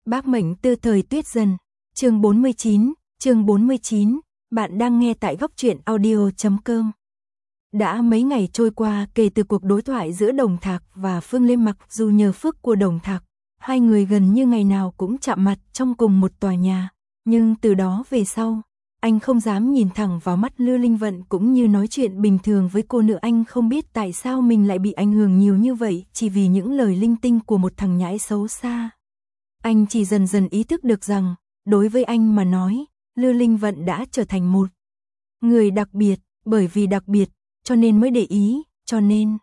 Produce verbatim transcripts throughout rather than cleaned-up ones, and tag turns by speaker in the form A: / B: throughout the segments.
A: Bác mệnh tư thời Tuyết Dần, chương bốn mươi chín, chương bốn mươi chín, bạn đang nghe tại góc truyện audio chấm com. Đã mấy ngày trôi qua kể từ cuộc đối thoại giữa Đồng Thạc và Phương Lê, mặc dù nhờ phước của Đồng Thạc, hai người gần như ngày nào cũng chạm mặt trong cùng một tòa nhà, nhưng từ đó về sau, anh không dám nhìn thẳng vào mắt Lư Linh Vận cũng như nói chuyện bình thường với cô nữa. Anh không biết tại sao mình lại bị ảnh hưởng nhiều như vậy chỉ vì những lời linh tinh của một thằng nhãi xấu xa. Anh chỉ dần dần ý thức được rằng, đối với anh mà nói, Lư Linh Vận đã trở thành một người đặc biệt, bởi vì đặc biệt, cho nên mới để ý, cho nên...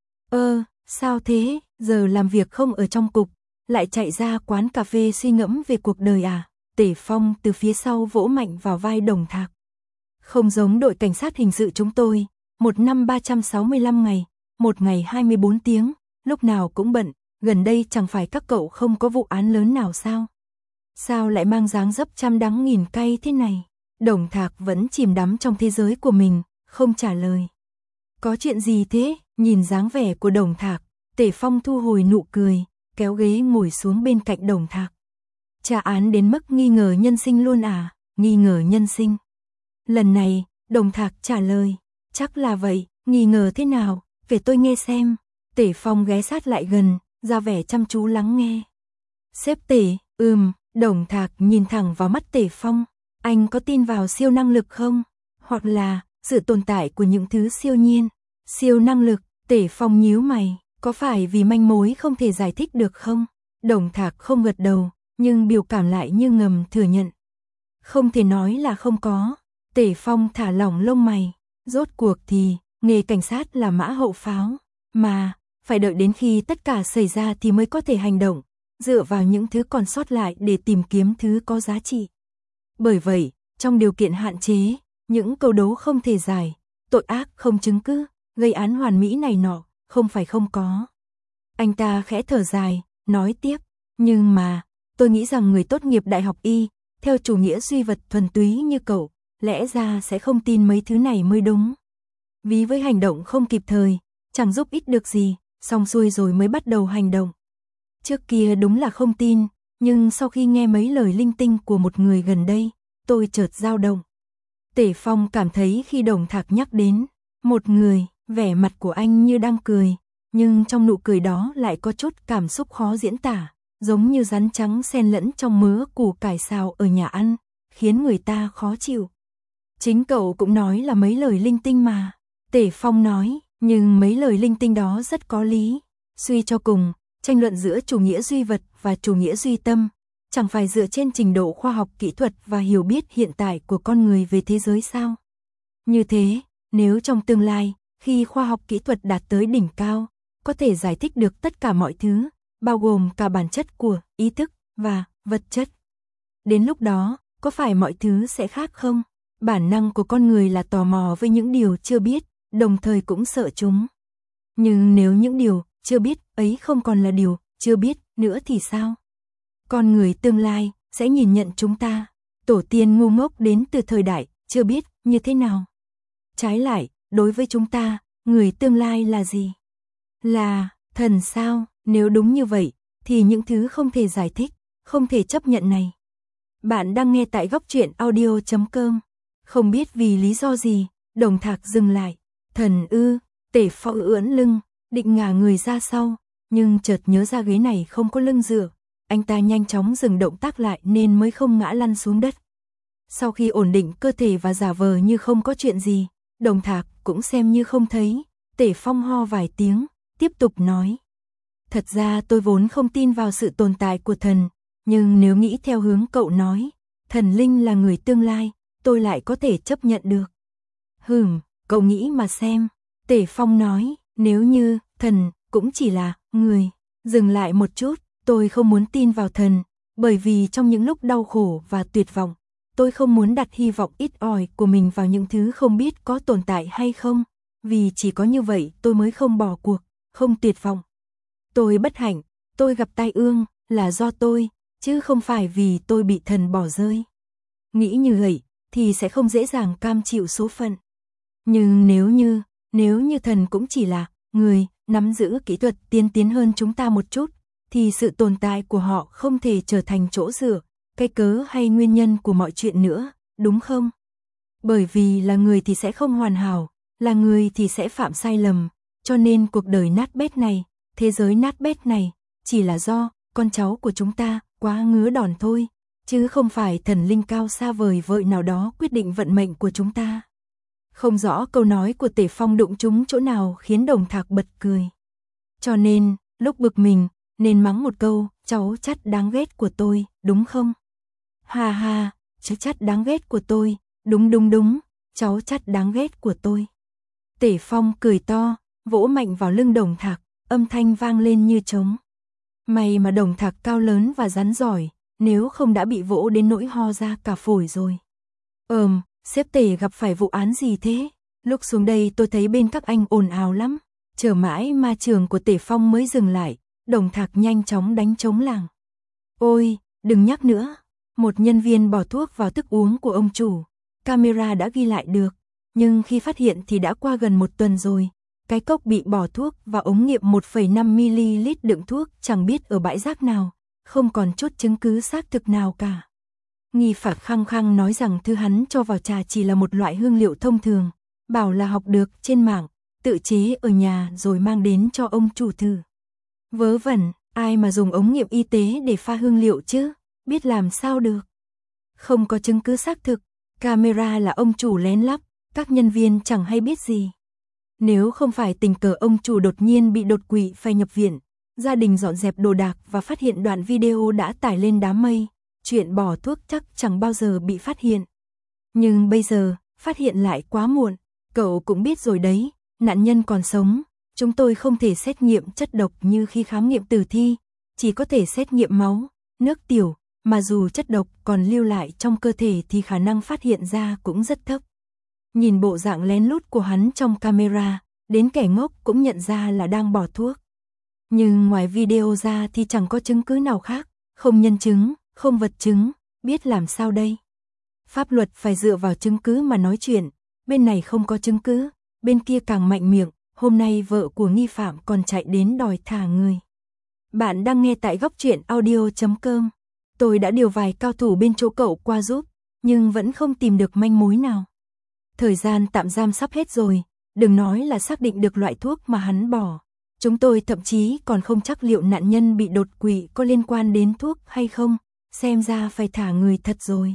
A: Ơ, sao thế, giờ làm việc không ở trong cục, lại chạy ra quán cà phê suy ngẫm về cuộc đời à? Tể Phong từ phía sau vỗ mạnh vào vai Đồng Thạc. Không giống đội cảnh sát hình sự chúng tôi, một năm ba trăm sáu mươi lăm ngày, một ngày hai mươi bốn tiếng, lúc nào cũng bận, gần đây chẳng phải các cậu không có vụ án lớn nào sao? Sao lại mang dáng dấp trăm đắng nghìn cay thế này? Đồng Thạc vẫn chìm đắm trong thế giới của mình, không trả lời. Có chuyện gì thế? Nhìn dáng vẻ của Đồng Thạc, Tể Phong thu hồi nụ cười, kéo ghế ngồi xuống bên cạnh Đồng Thạc. Tra án đến mức nghi ngờ nhân sinh luôn à? Nghi ngờ nhân sinh. Lần này, Đồng Thạc trả lời, chắc là vậy, nghi ngờ thế nào, kể tôi nghe xem. Tể Phong ghé sát lại gần, ra vẻ chăm chú lắng nghe. Sếp Tể, ừm, Đồng Thạc nhìn thẳng vào mắt Tể Phong, anh có tin vào siêu năng lực không? Hoặc là, sự tồn tại của những thứ siêu nhiên, siêu năng lực? Tể Phong nhíu mày, có phải vì manh mối không thể giải thích được không? Đồng Thạc không gật đầu, nhưng biểu cảm lại như ngầm thừa nhận. Không thể nói là không có. Tể Phong thả lỏng lông mày, rốt cuộc thì, nghề cảnh sát là mã hậu pháo, mà, phải đợi đến khi tất cả xảy ra thì mới có thể hành động, dựa vào những thứ còn sót lại để tìm kiếm thứ có giá trị. Bởi vậy, trong điều kiện hạn chế, những câu đố không thể giải, tội ác không chứng cứ, gây án hoàn mỹ này nọ, không phải không có. Anh ta khẽ thở dài, nói tiếp, nhưng mà, tôi nghĩ rằng người tốt nghiệp đại học y, theo chủ nghĩa duy vật thuần túy như cậu, lẽ ra sẽ không tin mấy thứ này mới đúng. Ví với hành động không kịp thời, chẳng giúp ích được gì, xong xuôi rồi mới bắt đầu hành động. Trước kia đúng là không tin, nhưng sau khi nghe mấy lời linh tinh của một người gần đây, tôi chợt dao động. Tể Phong cảm thấy khi Đồng Thạc nhắc đến một người, vẻ mặt của anh như đang cười, nhưng trong nụ cười đó lại có chút cảm xúc khó diễn tả, giống như rắn trắng xen lẫn trong mớ củ cải xào ở nhà ăn, khiến người ta khó chịu. Chính cậu cũng nói là mấy lời linh tinh mà. Tể Phong nói, nhưng mấy lời linh tinh đó rất có lý. Suy cho cùng, tranh luận giữa chủ nghĩa duy vật và chủ nghĩa duy tâm, chẳng phải dựa trên trình độ khoa học kỹ thuật và hiểu biết hiện tại của con người về thế giới sao? Như thế, nếu trong tương lai, khi khoa học kỹ thuật đạt tới đỉnh cao, có thể giải thích được tất cả mọi thứ, bao gồm cả bản chất của ý thức và vật chất. Đến lúc đó, có phải mọi thứ sẽ khác không? Bản năng của con người là tò mò với những điều chưa biết, đồng thời cũng sợ chúng. Nhưng nếu những điều chưa biết ấy không còn là điều chưa biết nữa thì sao? Con người tương lai sẽ nhìn nhận chúng ta, tổ tiên ngu ngốc đến từ thời đại chưa biết như thế nào. Trái lại, đối với chúng ta, người tương lai là gì? Là thần sao? Nếu đúng như vậy, thì những thứ không thể giải thích, không thể chấp nhận này. Bạn đang nghe tại góc truyện audio chấm com. Không biết vì lý do gì, Đồng Thạc dừng lại. Thần ư? Tể Phong ưỡn lưng, định ngả người ra sau, nhưng chợt nhớ ra ghế này không có lưng dựa. Anh ta nhanh chóng dừng động tác lại nên mới không ngã lăn xuống đất. Sau khi ổn định cơ thể và giả vờ như không có chuyện gì, Đồng Thạc cũng xem như không thấy. Tể Phong ho vài tiếng, tiếp tục nói. Thật ra tôi vốn không tin vào sự tồn tại của thần, nhưng nếu nghĩ theo hướng cậu nói, thần linh là người tương lai, tôi lại có thể chấp nhận được. Hừm, cậu nghĩ mà xem. Tể Phong nói, nếu như thần cũng chỉ là người. Dừng lại một chút, tôi không muốn tin vào thần, bởi vì trong những lúc đau khổ và tuyệt vọng, tôi không muốn đặt hy vọng ít ỏi của mình vào những thứ không biết có tồn tại hay không, vì chỉ có như vậy tôi mới không bỏ cuộc, không tuyệt vọng. Tôi bất hạnh, tôi gặp tai ương, là do tôi, chứ không phải vì tôi bị thần bỏ rơi. Nghĩ như vậy, thì sẽ không dễ dàng cam chịu số phận. Nhưng nếu như, nếu như thần cũng chỉ là người, nắm giữ kỹ thuật tiên tiến hơn chúng ta một chút, thì sự tồn tại của họ không thể trở thành chỗ dựa, cái cớ hay nguyên nhân của mọi chuyện nữa, đúng không? Bởi vì là người thì sẽ không hoàn hảo, là người thì sẽ phạm sai lầm, cho nên cuộc đời nát bét này, thế giới nát bét này, chỉ là do con cháu của chúng ta quá ngứa đòn thôi, chứ không phải thần linh cao xa vời vợi nào đó quyết định vận mệnh của chúng ta. Không rõ câu nói của Tể Phong đụng trúng chỗ nào khiến Đồng Thạc bật cười. Cho nên, lúc bực mình, nên mắng một câu, cháu chắt đáng ghét của tôi, đúng không? Ha ha, cháu chắt đáng ghét của tôi, đúng đúng đúng, cháu chắt đáng ghét của tôi. Tể Phong cười to, vỗ mạnh vào lưng Đồng Thạc, âm thanh vang lên như trống. May mà Đồng Thạc cao lớn và rắn giỏi, nếu không đã bị vỗ đến nỗi ho ra cả phổi rồi. Ờm, sếp Tể gặp phải vụ án gì thế? Lúc xuống đây tôi thấy bên các anh ồn ào lắm. Chờ mãi ma trường của Tể Phong mới dừng lại, Đồng Thạc nhanh chóng đánh trống làng. Ôi, đừng nhắc nữa. Một nhân viên bỏ thuốc vào thức uống của ông chủ. Camera đã ghi lại được, nhưng khi phát hiện thì đã qua gần một tuần rồi. Cái cốc bị bỏ thuốc và ống nghiệm một phẩy năm mi-li-lít đựng thuốc chẳng biết ở bãi rác nào, không còn chút chứng cứ xác thực nào cả. Nghi phạm khăng khăng nói rằng thứ hắn cho vào trà chỉ là một loại hương liệu thông thường, bảo là học được trên mạng, tự chế ở nhà rồi mang đến cho ông chủ thử. Vớ vẩn, ai mà dùng ống nghiệm y tế để pha hương liệu chứ, biết làm sao được. Không có chứng cứ xác thực, camera là ông chủ lén lắp, các nhân viên chẳng hay biết gì. Nếu không phải tình cờ ông chủ đột nhiên bị đột quỵ phải nhập viện, gia đình dọn dẹp đồ đạc và phát hiện đoạn video đã tải lên đám mây, chuyện bỏ thuốc chắc chẳng bao giờ bị phát hiện. Nhưng bây giờ, phát hiện lại quá muộn, cậu cũng biết rồi đấy, nạn nhân còn sống, chúng tôi không thể xét nghiệm chất độc như khi khám nghiệm tử thi, chỉ có thể xét nghiệm máu, nước tiểu, mà dù chất độc còn lưu lại trong cơ thể thì khả năng phát hiện ra cũng rất thấp. Nhìn bộ dạng lén lút của hắn trong camera, đến kẻ ngốc cũng nhận ra là đang bỏ thuốc. Nhưng ngoài video ra thì chẳng có chứng cứ nào khác, không nhân chứng, không vật chứng, biết làm sao đây? Pháp luật phải dựa vào chứng cứ mà nói chuyện, bên này không có chứng cứ, bên kia càng mạnh miệng, hôm nay vợ của nghi phạm còn chạy đến đòi thả người. Bạn đang nghe tại góc truyện audio chấm com. Tôi đã điều vài cao thủ bên chỗ cậu qua giúp, nhưng vẫn không tìm được manh mối nào. Thời gian tạm giam sắp hết rồi, đừng nói là xác định được loại thuốc mà hắn bỏ. Chúng tôi thậm chí còn không chắc liệu nạn nhân bị đột quỵ có liên quan đến thuốc hay không, xem ra phải thả người thật rồi.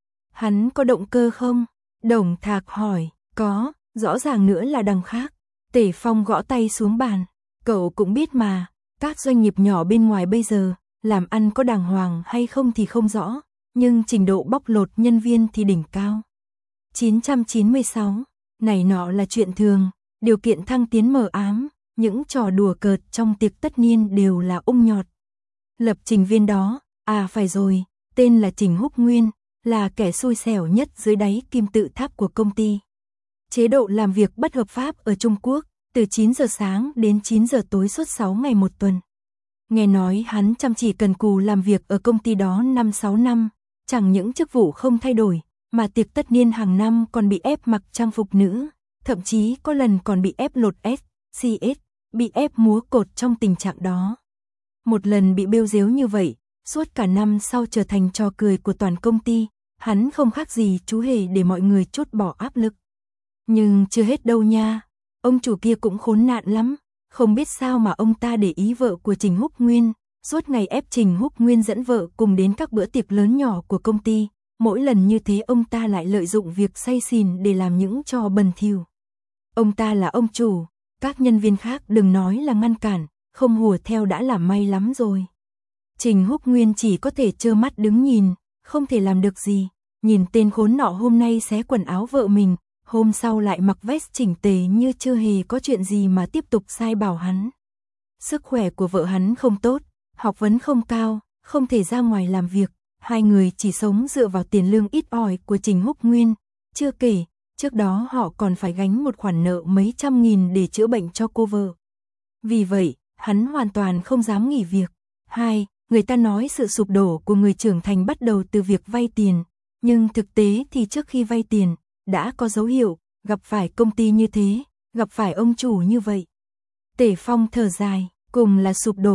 A: Hắn có động cơ không? Đồng Thạc hỏi, có, rõ ràng nữa là đằng khác. Tể Phong gõ tay xuống bàn, cậu cũng biết mà, các doanh nghiệp nhỏ bên ngoài bây giờ, làm ăn có đàng hoàng hay không thì không rõ, nhưng trình độ bóc lột nhân viên thì đỉnh cao. chín trăm chín mươi sáu, này nọ là chuyện thường, điều kiện thăng tiến mờ ám, những trò đùa cợt trong tiệc tất niên đều là ung nhọt. Lập trình viên đó, à phải rồi, tên là Trình Húc Nguyên, là kẻ xui xẻo nhất dưới đáy kim tự tháp của công ty. Chế độ làm việc bất hợp pháp ở Trung Quốc, từ chín giờ sáng đến chín giờ tối suốt sáu ngày một tuần. Nghe nói hắn chăm chỉ cần cù làm việc ở công ty đó năm sáu năm, chẳng những chức vụ không thay đổi, mà tiệc tất niên hàng năm còn bị ép mặc trang phục nữ, thậm chí có lần còn bị ép lột S, xê ét, bị ép múa cột trong tình trạng đó. Một lần bị bêu dếu như vậy, suốt cả năm sau trở thành trò cười của toàn công ty, hắn không khác gì chú hề để mọi người trút bỏ áp lực. Nhưng chưa hết đâu nha, ông chủ kia cũng khốn nạn lắm, không biết sao mà ông ta để ý vợ của Trình Húc Nguyên, suốt ngày ép Trình Húc Nguyên dẫn vợ cùng đến các bữa tiệc lớn nhỏ của công ty, mỗi lần như thế ông ta lại lợi dụng việc say xỉn để làm những trò bẩn thỉu. Ông ta là ông chủ, các nhân viên khác đừng nói là ngăn cản, không hùa theo đã là may lắm rồi. Trình Húc Nguyên chỉ có thể trơ mắt đứng nhìn, không thể làm được gì, nhìn tên khốn nọ hôm nay xé quần áo vợ mình, hôm sau lại mặc vest chỉnh tề như chưa hề có chuyện gì mà tiếp tục sai bảo hắn. Sức khỏe của vợ hắn không tốt, học vấn không cao, không thể ra ngoài làm việc, hai người chỉ sống dựa vào tiền lương ít ỏi của Trình Húc Nguyên, chưa kể, trước đó họ còn phải gánh một khoản nợ mấy trăm nghìn để chữa bệnh cho cô vợ. Vì vậy, hắn hoàn toàn không dám nghỉ việc. Hai, người ta nói sự sụp đổ của người trưởng thành bắt đầu từ việc vay tiền, nhưng thực tế thì trước khi vay tiền, đã có dấu hiệu, gặp phải công ty như thế, gặp phải ông chủ như vậy. Tể Phong thở dài, cùng là sụp đổ,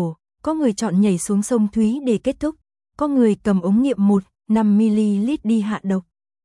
A: Có người chọn nhảy xuống sông Thúy để kết thúc, có người cầm ống nghiệm một, năm mi-li-lít đi hạ độc.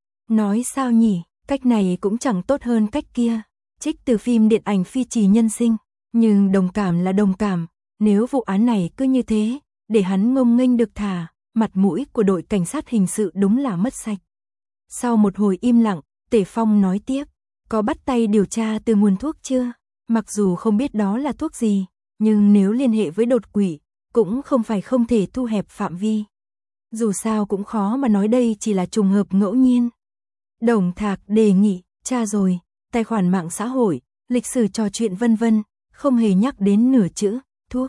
A: Nói sao nhỉ, cách này cũng chẳng tốt hơn cách kia. Trích từ phim điện ảnh Phi Trì Nhân Sinh, nhưng đồng cảm là đồng cảm, nếu vụ án này cứ như thế, để hắn ngông nghênh được thả, mặt mũi của đội cảnh sát hình sự đúng là mất sạch. Sau một hồi im lặng, Tề Phong nói tiếp, có bắt tay điều tra từ nguồn thuốc chưa? Mặc dù không biết đó là thuốc gì, nhưng nếu liên hệ với đột quỷ, cũng không phải không thể thu hẹp phạm vi. Dù sao cũng khó mà nói đây chỉ là trùng hợp ngẫu nhiên. Đồng Thạc đề nghị, tra rồi, tài khoản mạng xã hội, lịch sử trò chuyện vân vân, không hề nhắc đến nửa chữ, thuốc.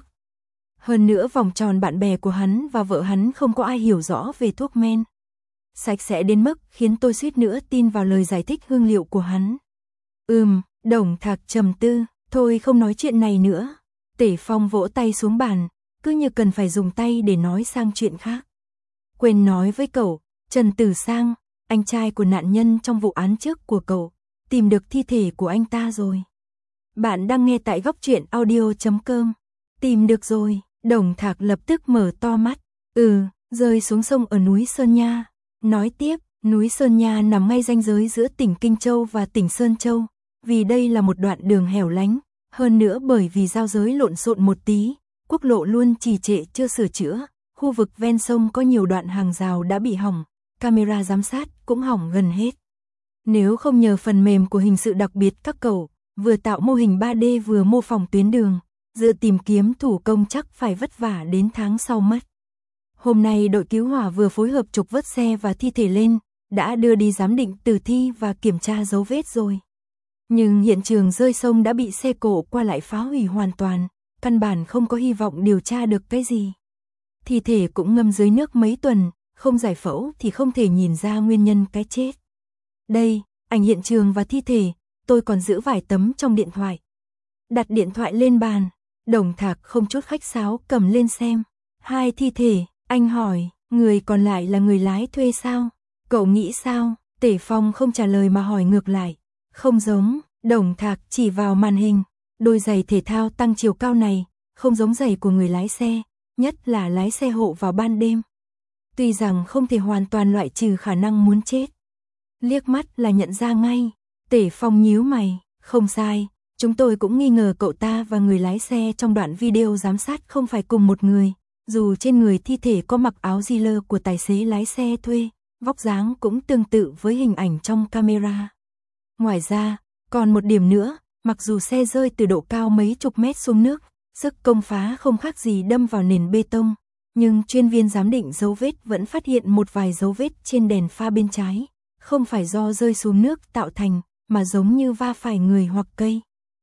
A: Hơn nữa vòng tròn bạn bè của hắn và vợ hắn không có ai hiểu rõ về thuốc men. Sạch sẽ đến mức khiến tôi suýt nữa tin vào lời giải thích hương liệu của hắn. Ừm, Đồng Thạc trầm tư, thôi không nói chuyện này nữa. Tề Phong vỗ tay xuống bàn, cứ như cần phải dùng tay để nói sang chuyện khác. Quên nói với cậu, Trần Tử Sang, anh trai của nạn nhân trong vụ án trước của cậu, tìm được thi thể của anh ta rồi. Bạn đang nghe tại góc truyện audio chấm com. Tìm được rồi, Đồng Thạc lập tức mở to mắt. Ừ, rơi xuống sông ở núi Sơn Nha. Nói tiếp, núi Sơn Nha nằm ngay ranh giới giữa tỉnh Kinh Châu và tỉnh Sơn Châu. Vì đây là một đoạn đường hẻo lánh, hơn nữa bởi vì giao giới lộn xộn một tí, quốc lộ luôn trì trệ chưa sửa chữa. Khu vực ven sông có nhiều đoạn hàng rào đã bị hỏng, camera giám sát cũng hỏng gần hết. Nếu không nhờ phần mềm của hình sự đặc biệt các cậu, vừa tạo mô hình ba D vừa mô phỏng tuyến đường, dựa tìm kiếm thủ công chắc phải vất vả đến tháng sau mất. Hôm nay đội cứu hỏa vừa phối hợp trục vớt xe và thi thể lên, đã đưa đi giám định tử thi và kiểm tra dấu vết rồi. Nhưng hiện trường rơi sông đã bị xe cộ qua lại phá hủy hoàn toàn, căn bản không có hy vọng điều tra được cái gì. Thi thể cũng ngâm dưới nước mấy tuần, không giải phẫu thì không thể nhìn ra nguyên nhân cái chết. Đây, ảnh hiện trường và thi thể, tôi còn giữ vài tấm trong điện thoại. Đặt điện thoại lên bàn, Đồng Thạc không chút khách sáo cầm lên xem. Hai thi thể, anh hỏi, người còn lại là người lái thuê sao? Cậu nghĩ sao? Tề Phong không trả lời mà hỏi ngược lại. Không giống, Đồng Thạc chỉ vào màn hình. Đôi giày thể thao tăng chiều cao này, không giống giày của người lái xe, nhất là lái xe hộ vào ban đêm. Tuy rằng không thể hoàn toàn loại trừ khả năng muốn chết. Liếc mắt là nhận ra ngay. Tề Phong nhíu mày, không sai, chúng tôi cũng nghi ngờ cậu ta và người lái xe trong đoạn video giám sát không phải cùng một người. Dù trên người thi thể có mặc áo dealer của tài xế lái xe thuê, vóc dáng cũng tương tự với hình ảnh trong camera. Ngoài ra, còn một điểm nữa, mặc dù xe rơi từ độ cao mấy chục mét xuống nước, sức công phá không khác gì đâm vào nền bê tông, nhưng chuyên viên giám định dấu vết vẫn phát hiện một vài dấu vết trên đèn pha bên trái, không phải do rơi xuống nước tạo thành, mà giống như va phải người hoặc cây.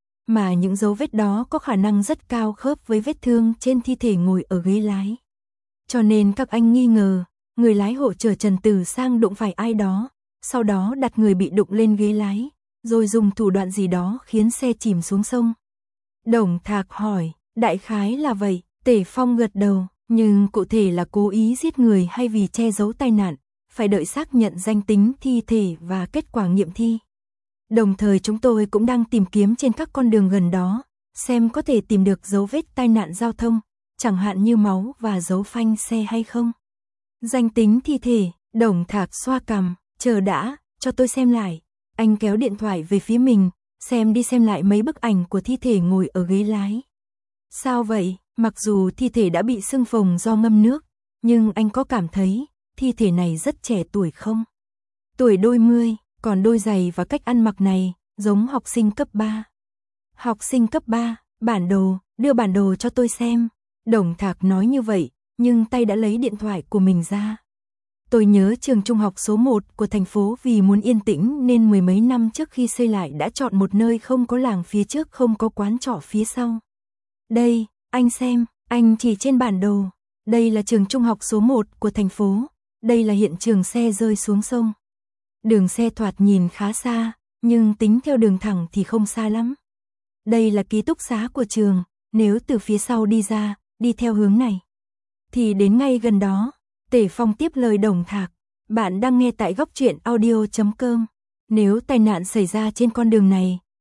A: Mà những dấu vết đó có khả năng rất cao khớp với vết thương trên thi thể ngồi ở ghế lái. Cho nên các anh nghi ngờ, người lái hộ chở Trần Tử Sang đụng phải ai đó, sau đó đặt người bị đụng lên ghế lái, rồi dùng thủ đoạn gì đó khiến xe chìm xuống sông. Đồng Thạc hỏi, đại khái là vậy, Tề Phong gật đầu, nhưng cụ thể là cố ý giết người hay vì che giấu tai nạn, phải đợi xác nhận danh tính thi thể và kết quả nghiệm thi. Đồng thời chúng tôi cũng đang tìm kiếm trên các con đường gần đó, xem có thể tìm được dấu vết tai nạn giao thông, chẳng hạn như máu và dấu phanh xe hay không. Danh tính thi thể, Đồng Thạc xoa cằm, chờ đã, cho tôi xem lại. Anh kéo điện thoại về phía mình, xem đi xem lại mấy bức ảnh của thi thể ngồi ở ghế lái. Sao vậy, mặc dù thi thể đã bị sưng phồng do ngâm nước, nhưng anh có cảm thấy thi thể này rất trẻ tuổi không? Tuổi đôi mươi, còn đôi giày và cách ăn mặc này, giống học sinh cấp ba. Học sinh cấp ba, bản đồ, đưa bản đồ cho tôi xem. Đồng Thạc nói như vậy, nhưng tay đã lấy điện thoại của mình ra. Tôi nhớ trường trung học số một của thành phố vì muốn yên tĩnh nên mười mấy năm trước khi xây lại đã chọn một nơi không có làng phía trước, không có quán trọ phía sau. Đây, anh xem, anh chỉ trên bản đồ. Đây là trường trung học số một của thành phố. Đây là hiện trường xe rơi xuống sông. Đường xe thoạt nhìn khá xa, nhưng tính theo đường thẳng thì không xa lắm. Đây là ký túc xá của trường, nếu từ phía sau đi ra, đi theo hướng này, thì đến ngay gần đó. Tề Phong tiếp lời Đồng Thạc, bạn đang nghe tại góc truyện audio chấm com. Nếu tai nạn xảy ra trên con đường này,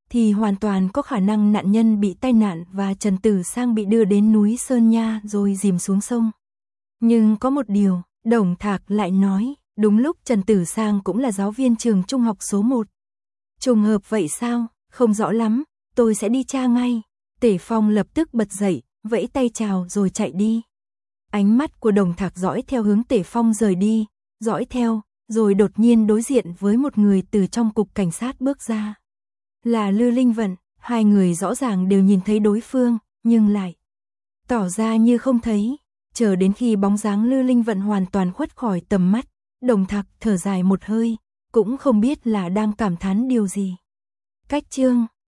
A: thì hoàn toàn có khả năng nạn nhân bị tai nạn và Trần Tử Sang bị đưa đến núi Sơn Nha rồi dìm xuống sông. Nhưng có một điều, Đồng Thạc lại nói, đúng lúc Trần Tử Sang cũng là giáo viên trường trung học số một. Trùng hợp vậy sao, không rõ lắm, tôi sẽ đi tra ngay. Tể Phong lập tức bật dậy, vẫy tay chào rồi chạy đi. Ánh mắt của Đồng Thạc dõi theo hướng Tể Phong rời đi, dõi theo, rồi đột nhiên đối diện với một người từ trong cục cảnh sát bước ra. Là Lư Linh Vận, hai người rõ ràng đều nhìn thấy đối phương, nhưng lại tỏ ra như không thấy. Chờ đến khi bóng dáng Lư Linh Vận hoàn toàn khuất khỏi tầm mắt, Đồng Thạc thở dài một hơi, cũng không biết là đang cảm thán điều gì. Cách chương